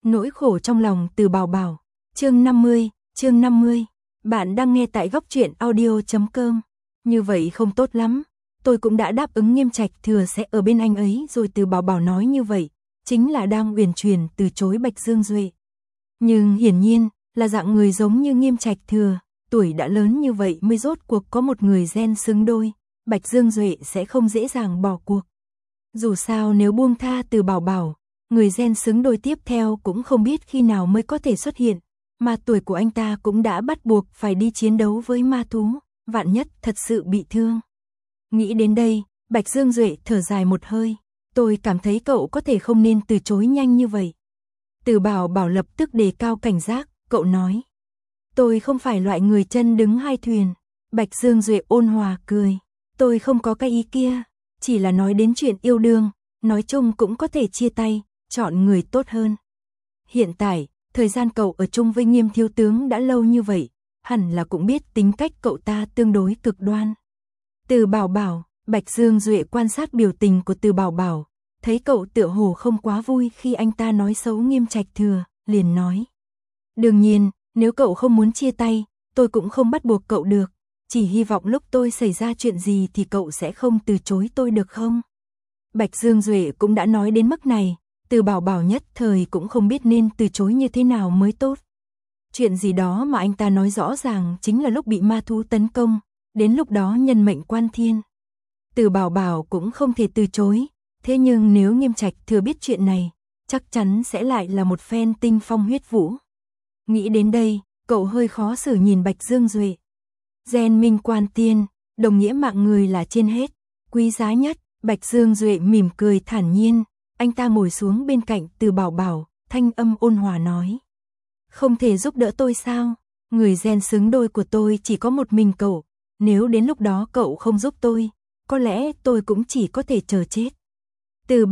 Nỗi khổ trong lòng Từ Bảo Bảo. Chương 50. Bạn đang nghe tại góc truyện audio.com. Như vậy không tốt lắm. Tôi cũng đã đáp ứng Nghiêm Trạch Thừa sẽ ở bên anh ấy rồi. Từ Bảo Bảo nói như vậy, chính là đang uyển chuyển từ chối Bạch Dương Duệ. Nhưng hiển nhiên, là dạng người giống như Nghiêm Trạch Thừa, tuổi đã lớn như vậy mới rốt cuộc có một người gen xứng đôi, Bạch Dương Duệ sẽ không dễ dàng bỏ cuộc. Dù sao nếu buông tha Từ Bảo Bảo, người gen xứng đôi tiếp theo cũng không biết khi nào mới có thể xuất hiện, mà tuổi của anh ta cũng đã bắt buộc phải đi chiến đấu với ma thú, vạn nhất thật sự bị thương. Nghĩ đến đây, Bạch Dương Duệ thở dài một hơi, tôi cảm thấy cậu có thể không nên từ chối nhanh như vậy. Từ Bảo Bảo lập tức đề cao cảnh giác, cậu nói. Tôi không phải loại người chân đứng hai thuyền. Bạch Dương Duệ ôn hòa cười. Tôi không có cái ý kia, chỉ là nói đến chuyện yêu đương, nói chung cũng có thể chia tay, chọn người tốt hơn. Hiện tại, thời gian cậu ở chung với Nghiêm thiếu tướng đã lâu như vậy, hẳn là cũng biết tính cách cậu ta tương đối cực đoan. Từ Bảo Bảo, Bạch Dương Duệ quan sát biểu tình của Từ Bảo Bảo, thấy cậu tựa hồ không quá vui khi anh ta nói xấu Nghiêm Trạch Thừa, liền nói. Đương nhiên, nếu cậu không muốn chia tay, tôi cũng không bắt buộc cậu được, chỉ hy vọng lúc tôi xảy ra chuyện gì thì cậu sẽ không từ chối tôi được không? Bạch Dương Duệ cũng đã nói đến mức này, Từ Bảo Bảo nhất thời cũng không biết nên từ chối như thế nào mới tốt. Chuyện gì đó mà anh ta nói rõ ràng chính là lúc bị ma thú tấn công, đến lúc đó nhân mệnh quan thiên. Từ Bảo Bảo cũng không thể từ chối, thế nhưng nếu Nghiêm Trạch Thừa biết chuyện này, chắc chắn sẽ lại là một phen tinh phong huyết vũ. Nghĩ đến đây, cậu hơi khó xử nhìn Bạch Dương Duệ. Gen minh quan tiên, đồng nghĩa mạng người là trên hết, quý giá nhất. Bạch Dương Duệ mỉm cười thản nhiên, anh ta ngồi xuống bên cạnh Từ Bảo Bảo, thanh âm ôn hòa nói. Không thể giúp đỡ tôi sao? Người gen xứng đôi của tôi chỉ có một mình cậu, nếu đến lúc đó cậu không giúp tôi, có lẽ tôi cũng chỉ có thể chờ chết. Từ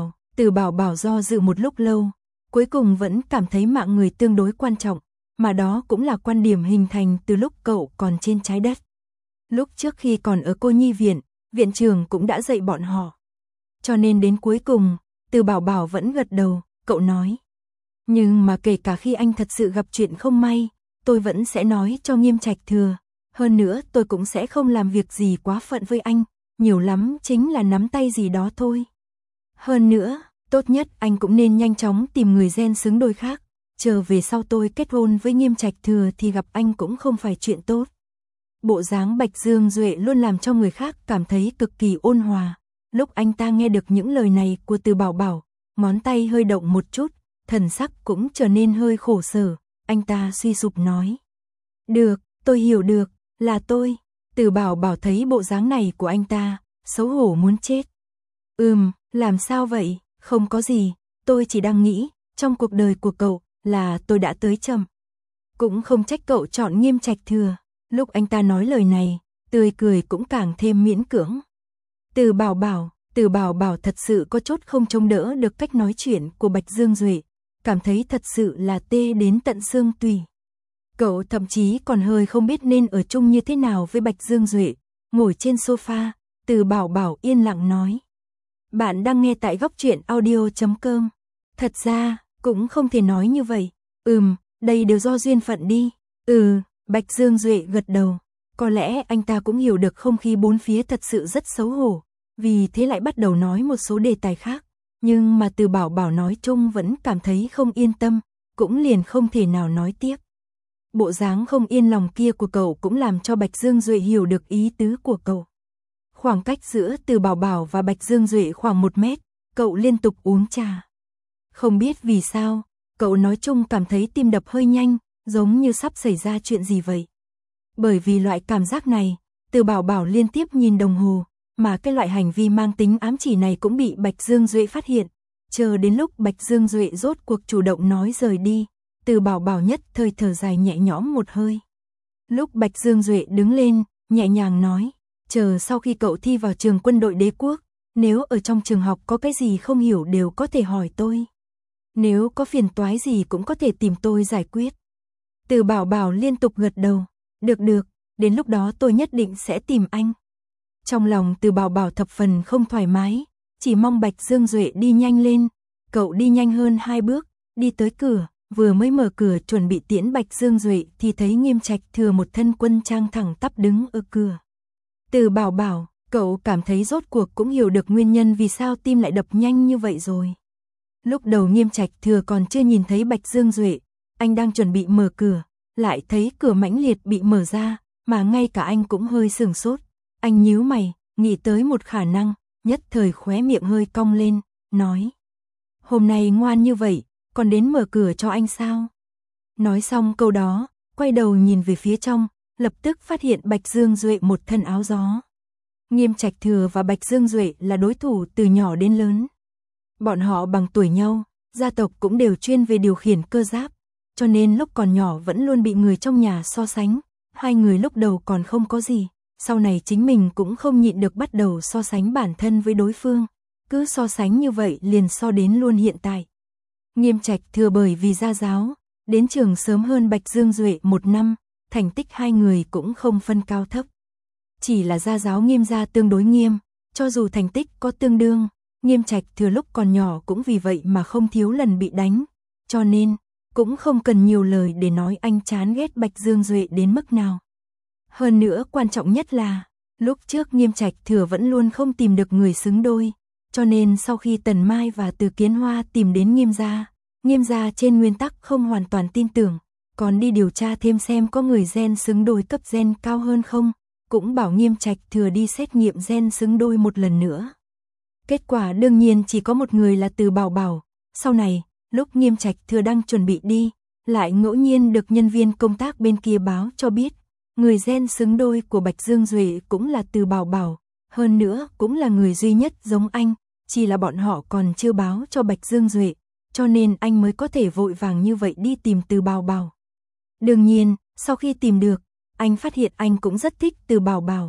Bảo Bảo do dự một lúc lâu, cuối cùng vẫn cảm thấy mạng người tương đối quan trọng, mà đó cũng là quan điểm hình thành từ lúc cậu còn trên trái đất. Lúc trước khi còn ở cô nhi viện, viện trưởng cũng đã dạy bọn họ. Cho nên đến cuối cùng, Từ Bảo Bảo vẫn gật đầu, cậu nói. Nhưng mà kể cả khi anh thật sự gặp chuyện không may, tôi vẫn sẽ nói cho Nghiêm Trạch Thừa. Hơn nữa tôi cũng sẽ không làm việc gì quá phận với anh, nhiều lắm chính là nắm tay gì đó thôi. Hơn nữa, tốt nhất anh cũng nên nhanh chóng tìm người gen xứng đôi khác. Chờ về sau tôi kết hôn với Nghiêm Trạch Thừa thì gặp anh cũng không phải chuyện tốt. Bộ dáng Bạch Dương Duệ luôn làm cho người khác cảm thấy cực kỳ ôn hòa. Lúc anh ta nghe được những lời này của Từ Bảo Bảo, ngón tay hơi động một chút, thần sắc cũng trở nên hơi khổ sở. Anh ta suy sụp nói. Được, tôi hiểu được, là tôi. Từ Bảo Bảo thấy bộ dáng này của anh ta, xấu hổ muốn chết. Làm sao vậy? Không có gì, tôi chỉ đang nghĩ, trong cuộc đời của cậu, là tôi đã tới chậm. Cũng không trách cậu chọn Nghiêm Trạch Thừa. Lúc anh ta nói lời này, tươi cười cũng càng thêm miễn cưỡng. Từ Bảo Bảo thật sự có chút không chống đỡ được cách nói chuyện của Bạch Dương Duệ, cảm thấy thật sự là tê đến tận xương tủy. Cậu thậm chí còn hơi không biết nên ở chung như thế nào với Bạch Dương Duệ. Ngồi trên sofa, Từ Bảo Bảo yên lặng nói. Bạn đang nghe tại góc truyện audio.com. Thật ra, cũng không thể nói như vậy. Đây đều do duyên phận đi. Bạch Dương Duệ gật đầu. Có lẽ anh ta cũng hiểu được không khí bốn phía thật sự rất xấu hổ, vì thế lại bắt đầu nói một số đề tài khác. Nhưng mà Từ Bảo Bảo nói chung vẫn cảm thấy không yên tâm, cũng liền không thể nào nói tiếp. Bộ dáng không yên lòng kia của cậu cũng làm cho Bạch Dương Duệ hiểu được ý tứ của cậu. Khoảng cách giữa Từ Bảo Bảo và Bạch Dương Duệ khoảng 1 mét, cậu liên tục uống trà. Không biết vì sao, cậu nói chung cảm thấy tim đập hơi nhanh, giống như sắp xảy ra chuyện gì vậy. Bởi vì loại cảm giác này, Từ Bảo Bảo liên tiếp nhìn đồng hồ, mà cái loại hành vi mang tính ám chỉ này cũng bị Bạch Dương Duệ phát hiện. Chờ đến lúc Bạch Dương Duệ rốt cuộc chủ động nói rời đi, Từ Bảo Bảo nhất thời thở dài nhẹ nhõm một hơi. Lúc Bạch Dương Duệ đứng lên, nhẹ nhàng nói, chờ sau khi cậu thi vào trường quân đội đế quốc, nếu ở trong trường học có cái gì không hiểu đều có thể hỏi tôi. Nếu có phiền toái gì cũng có thể tìm tôi giải quyết. Từ Bảo Bảo liên tục gật đầu. Được, đến lúc đó tôi nhất định sẽ tìm anh. Trong lòng Từ Bảo Bảo thập phần không thoải mái, chỉ mong Bạch Dương Duệ đi nhanh lên. Cậu đi nhanh hơn 2 bước, đi tới cửa, vừa mới mở cửa chuẩn bị tiễn Bạch Dương Duệ thì thấy Nghiêm Trạch Thừa một thân quân trang thẳng tắp đứng ở cửa. Từ Bảo Bảo, cậu cảm thấy rốt cuộc cũng hiểu được nguyên nhân vì sao tim lại đập nhanh như vậy rồi. Lúc đầu Nghiêm Trạch Thừa còn chưa nhìn thấy Bạch Dương Duệ, anh đang chuẩn bị mở cửa, lại thấy cửa mãnh liệt bị mở ra, mà ngay cả anh cũng hơi sửng sốt. Anh nhíu mày, nghĩ tới một khả năng, nhất thời khóe miệng hơi cong lên, nói: "Hôm nay ngoan như vậy, còn đến mở cửa cho anh sao?" Nói xong câu đó, quay đầu nhìn về phía trong, lập tức phát hiện Bạch Dương Duệ một thân áo gió. Nghiêm Trạch Thừa và Bạch Dương Duệ là đối thủ từ nhỏ đến lớn. Bọn họ bằng tuổi nhau, gia tộc cũng đều chuyên về điều khiển cơ giáp, cho nên lúc còn nhỏ vẫn luôn bị người trong nhà so sánh. Hai người lúc đầu còn không có gì, sau này chính mình cũng không nhịn được bắt đầu so sánh bản thân với đối phương. Cứ so sánh như vậy liền so đến luôn hiện tại. Nghiêm Trạch Thừa bởi vì gia giáo, đến trường sớm hơn Bạch Dương Duệ 1 năm, thành tích hai người cũng không phân cao thấp. Chỉ là gia giáo Nghiêm gia tương đối nghiêm, cho dù thành tích có tương đương, Nghiêm Trạch Thừa lúc còn nhỏ cũng vì vậy mà không thiếu lần bị đánh, cho nên cũng không cần nhiều lời để nói anh chán ghét Bạch Dương Duệ đến mức nào. Hơn nữa quan trọng nhất là, lúc trước Nghiêm Trạch Thừa vẫn luôn không tìm được người xứng đôi, cho nên sau khi Tần Mai và Từ Kiến Hoa tìm đến Nghiêm gia trên nguyên tắc không hoàn toàn tin tưởng, còn đi điều tra thêm xem có người gen xứng đôi cấp gen cao hơn không, cũng bảo Nghiêm Trạch Thừa đi xét nghiệm gen xứng đôi một lần nữa. Kết quả đương nhiên chỉ có một người là Từ Bảo Bảo. Sau này, lúc Nghiêm Trạch Thừa đang chuẩn bị đi, lại ngẫu nhiên được nhân viên công tác bên kia báo cho biết, người gen xứng đôi của Bạch Dương Duệ cũng là Từ Bảo Bảo, hơn nữa cũng là người duy nhất giống anh, chỉ là bọn họ còn chưa báo cho Bạch Dương Duệ, cho nên anh mới có thể vội vàng như vậy đi tìm Từ Bảo Bảo. Đương nhiên, sau khi tìm được, anh phát hiện anh cũng rất thích Từ Bảo Bảo.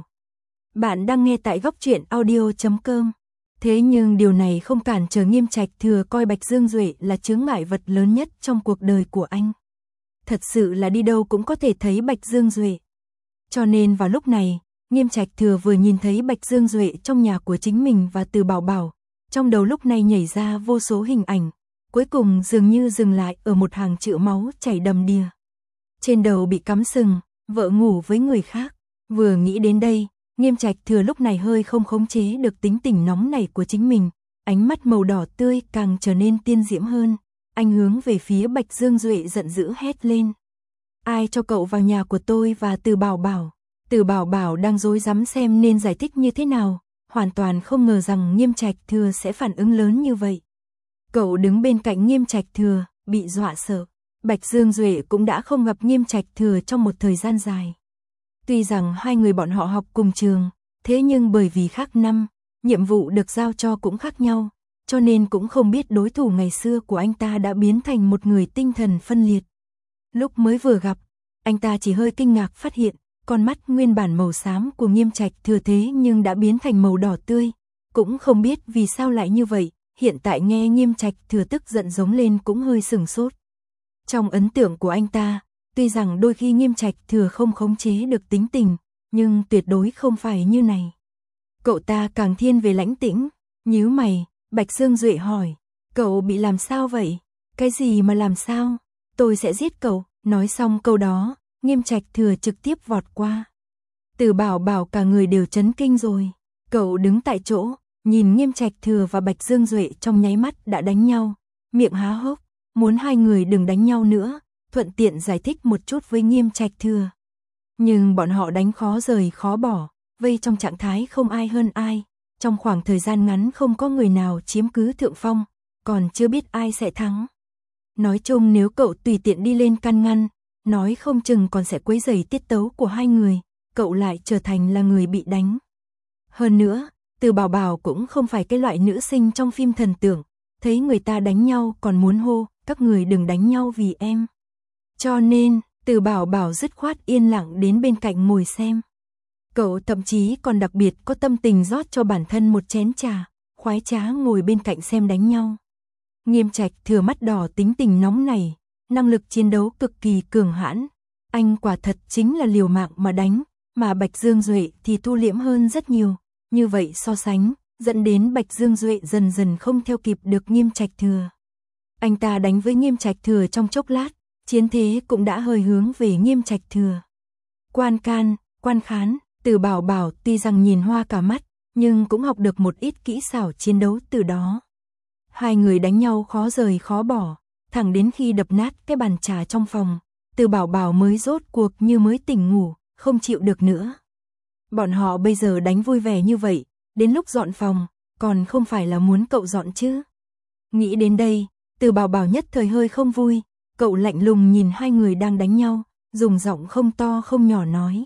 Bạn đang nghe tại Góc Truyện Audio.com. Thế nhưng điều này không cản trở Nghiêm Trạch Thừa coi Bạch Dương Duệ là chướng ngại vật lớn nhất trong cuộc đời của anh. Thật sự là đi đâu cũng có thể thấy Bạch Dương Duệ. Cho nên vào lúc này, Nghiêm Trạch Thừa vừa nhìn thấy Bạch Dương Duệ trong nhà của chính mình và Từ Bảo Bảo, trong đầu lúc này nhảy ra vô số hình ảnh, cuối cùng dường như dừng lại ở một hàng chữ máu chảy đầm đìa. Trên đầu bị cắm sừng, vợ ngủ với người khác. Vừa nghĩ đến đây, Nghiêm Trạch Thừa lúc này hơi không khống chế được tính tình nóng nảy của chính mình, ánh mắt màu đỏ tươi càng trở nên tiên diễm hơn. Anh hướng về phía Bạch Dương Duệ giận dữ hét lên: "Ai cho cậu vào nhà của tôi và Từ Bảo Bảo?" Từ Bảo Bảo đang rối rắm xem nên giải thích như thế nào, hoàn toàn không ngờ rằng Nghiêm Trạch Thừa sẽ phản ứng lớn như vậy. Cậu đứng bên cạnh Nghiêm Trạch Thừa, bị dọa sợ. Bạch Dương Duệ cũng đã không gặp Nghiêm Trạch Thừa trong một thời gian dài. Tuy rằng hai người bọn họ học cùng trường, thế nhưng bởi vì khác năm, nhiệm vụ được giao cho cũng khác nhau, cho nên cũng không biết đối thủ ngày xưa của anh ta đã biến thành một người tinh thần phân liệt. Lúc mới vừa gặp, anh ta chỉ hơi kinh ngạc phát hiện, con mắt nguyên bản màu xám của Nghiêm Trạch Thừa thế nhưng đã biến thành màu đỏ tươi, cũng không biết vì sao lại như vậy, hiện tại nghe Nghiêm Trạch Thừa tức giận giống lên cũng hơi sửng sốt. Trong ấn tượng của anh ta, tuy rằng đôi khi Nghiêm Trạch Thừa không khống chế được tính tình, nhưng tuyệt đối không phải như này. Cậu ta càng thiên về lãnh tĩnh, nhíu mày, Bạch Dương Duệ hỏi: "Cậu bị làm sao vậy?" "Cái gì mà làm sao? Tôi sẽ giết cậu." Nói xong câu đó, Nghiêm Trạch Thừa trực tiếp vọt qua. Từ Bảo Bảo cả người đều chấn kinh rồi. Cậu đứng tại chỗ, nhìn Nghiêm Trạch Thừa và Bạch Dương Duệ trong nháy mắt đã đánh nhau, miệng há hốc, muốn hai người đừng đánh nhau nữa, thuận tiện giải thích một chút với Nghiêm Trạch Thừa. Nhưng bọn họ đánh khó rời khó bỏ, vây trong trạng thái không ai hơn ai, trong khoảng thời gian ngắn không có người nào chiếm cứ thượng phong, còn chưa biết ai sẽ thắng. Nói chung nếu cậu tùy tiện đi lên can ngăn, nói không chừng còn sẽ quấy rầy tiết tấu của hai người, cậu lại trở thành là người bị đánh. Hơn nữa, Từ Bảo Bảo cũng không phải cái loại nữ sinh trong phim thần tượng, thấy người ta đánh nhau còn muốn hô, "Các người đừng đánh nhau vì em." Cho nên, Từ Bảo Bảo dứt khoát yên lặng đến bên cạnh ngồi xem. Cậu thậm chí còn đặc biệt có tâm tình rót cho bản thân một chén trà, khoái trá ngồi bên cạnh xem đánh nhau. Nghiêm Trạch Thừa mắt đỏ tính tình nóng này, năng lực chiến đấu cực kỳ cường hãn. Anh quả thật chính là liều mạng mà đánh, mà Bạch Dương Duệ thì thu liễm hơn rất nhiều. Như vậy so sánh, dẫn đến Bạch Dương Duệ dần dần không theo kịp được Nghiêm Trạch Thừa. Anh ta đánh với Nghiêm Trạch Thừa trong chốc lát, chiến thế cũng đã hơi hướng về Nghiêm Trạch Thừa. Quan can, quan khán, Từ Bảo Bảo tuy rằng nhìn hoa cả mắt, nhưng cũng học được một ít kỹ xảo chiến đấu từ đó. Hai người đánh nhau khó rời khó bỏ, thẳng đến khi đập nát cái bàn trà trong phòng, Từ Bảo Bảo mới rốt cuộc như mới tỉnh ngủ, không chịu được nữa. Bọn họ bây giờ đánh vui vẻ như vậy, đến lúc dọn phòng, còn không phải là muốn cậu dọn chứ. Nghĩ đến đây, Từ Bảo Bảo nhất thời hơi không vui, cậu lạnh lùng nhìn hai người đang đánh nhau, dùng giọng không to không nhỏ nói.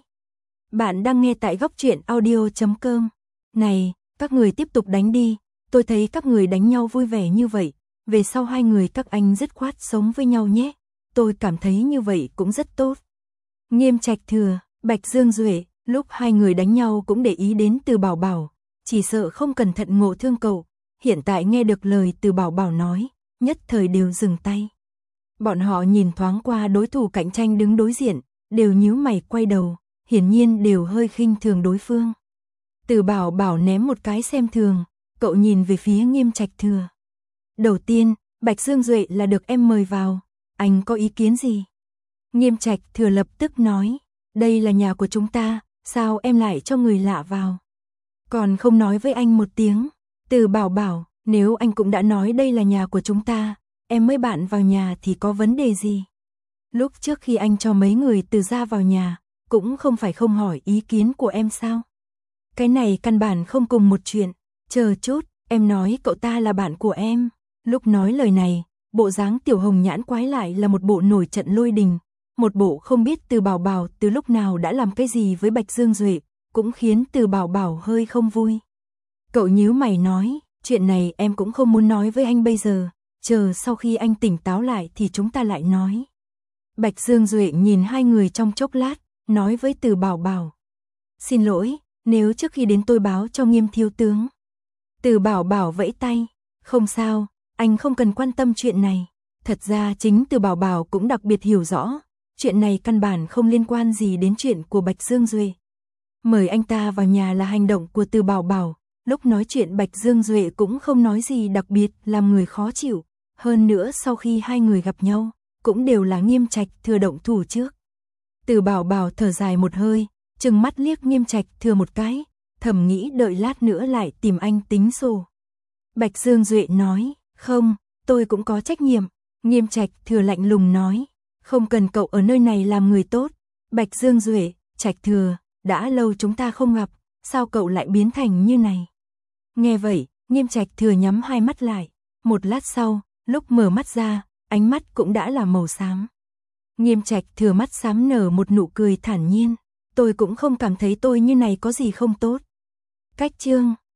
Bạn đang nghe tại Góc Truyện Audio.com. Này, các người tiếp tục đánh đi, tôi thấy các người đánh nhau vui vẻ như vậy, về sau hai người các anh dứt khoát sống với nhau nhé, tôi cảm thấy như vậy cũng rất tốt. Nghiêm Trạch Thừa, Bạch Dương Duệ, lúc hai người đánh nhau cũng để ý đến Từ Bảo Bảo, chỉ sợ không cẩn thận ngộ thương cậu, hiện tại nghe được lời Từ Bảo Bảo nói, nhất thời đều dừng tay. Bọn họ nhìn thoáng qua đối thủ cạnh tranh đứng đối diện, đều nhíu mày quay đầu, hiển nhiên đều hơi khinh thường đối phương. Từ Bảo Bảo ném một cái xem thường, cậu nhìn về phía Nghiêm Trạch Thừa. Đầu tiên, Bạch Dương Duệ là được em mời vào, anh có ý kiến gì? Nghiêm Trạch Thừa lập tức nói, đây là nhà của chúng ta, sao em lại cho người lạ vào? Còn không nói với anh một tiếng. Từ Bảo Bảo, nếu anh cũng đã nói đây là nhà của chúng ta, em mới bạn vào nhà thì có vấn đề gì? Lúc trước khi anh cho mấy người từ gia vào nhà, cũng không phải không hỏi ý kiến của em sao? Cái này căn bản không cùng một chuyện, chờ chút, em nói cậu ta là bạn của em. Lúc nói lời này, bộ dáng Tiểu Hồng Nhãn quái lại là một bộ nổi trận lôi đình, một bộ không biết Từ Bảo Bảo từ lúc nào đã làm cái gì với Bạch Dương Duệ, cũng khiến Từ Bảo Bảo hơi không vui. Cậu nhíu mày nói, chuyện này em cũng không muốn nói với anh bây giờ, chờ sau khi anh tỉnh táo lại thì chúng ta lại nói. Bạch Dương Duệ nhìn hai người trong chốc lát, nói với Từ Bảo Bảo. Xin lỗi, nếu trước khi đến tôi báo cho Nghiêm thiếu tướng. Từ Bảo Bảo vẫy tay, không sao, anh không cần quan tâm chuyện này. Thật ra chính Từ Bảo Bảo cũng đặc biệt hiểu rõ, chuyện này căn bản không liên quan gì đến chuyện của Bạch Dương Duệ. Mời anh ta vào nhà là hành động của Từ Bảo Bảo, lúc nói chuyện Bạch Dương Duệ cũng không nói gì đặc biệt làm người khó chịu, hơn nữa sau khi hai người gặp nhau, cũng đều là Nghiêm Trạch Thừa động thủ trước. Từ Bảo Bảo thở dài một hơi, trừng mắt liếc Nghiêm Trạch Thừa một cái, thầm nghĩ đợi lát nữa lại tìm anh tính sổ. Bạch Dương Duệ nói, không, tôi cũng có trách nhiệm. Nghiêm Trạch Thừa lạnh lùng nói, không cần cậu ở nơi này làm người tốt. Bạch Dương Duệ, Trạch Thừa, đã lâu chúng ta không gặp, sao cậu lại biến thành như này? Nghe vậy, Nghiêm Trạch Thừa nhắm hai mắt lại, một lát sau, lúc mở mắt ra, ánh mắt cũng đã là màu xám. Nghiêm Trạch Thừa mắt xám nở một nụ cười thản nhiên, tôi cũng không cảm thấy tôi như này có gì không tốt. Cách chương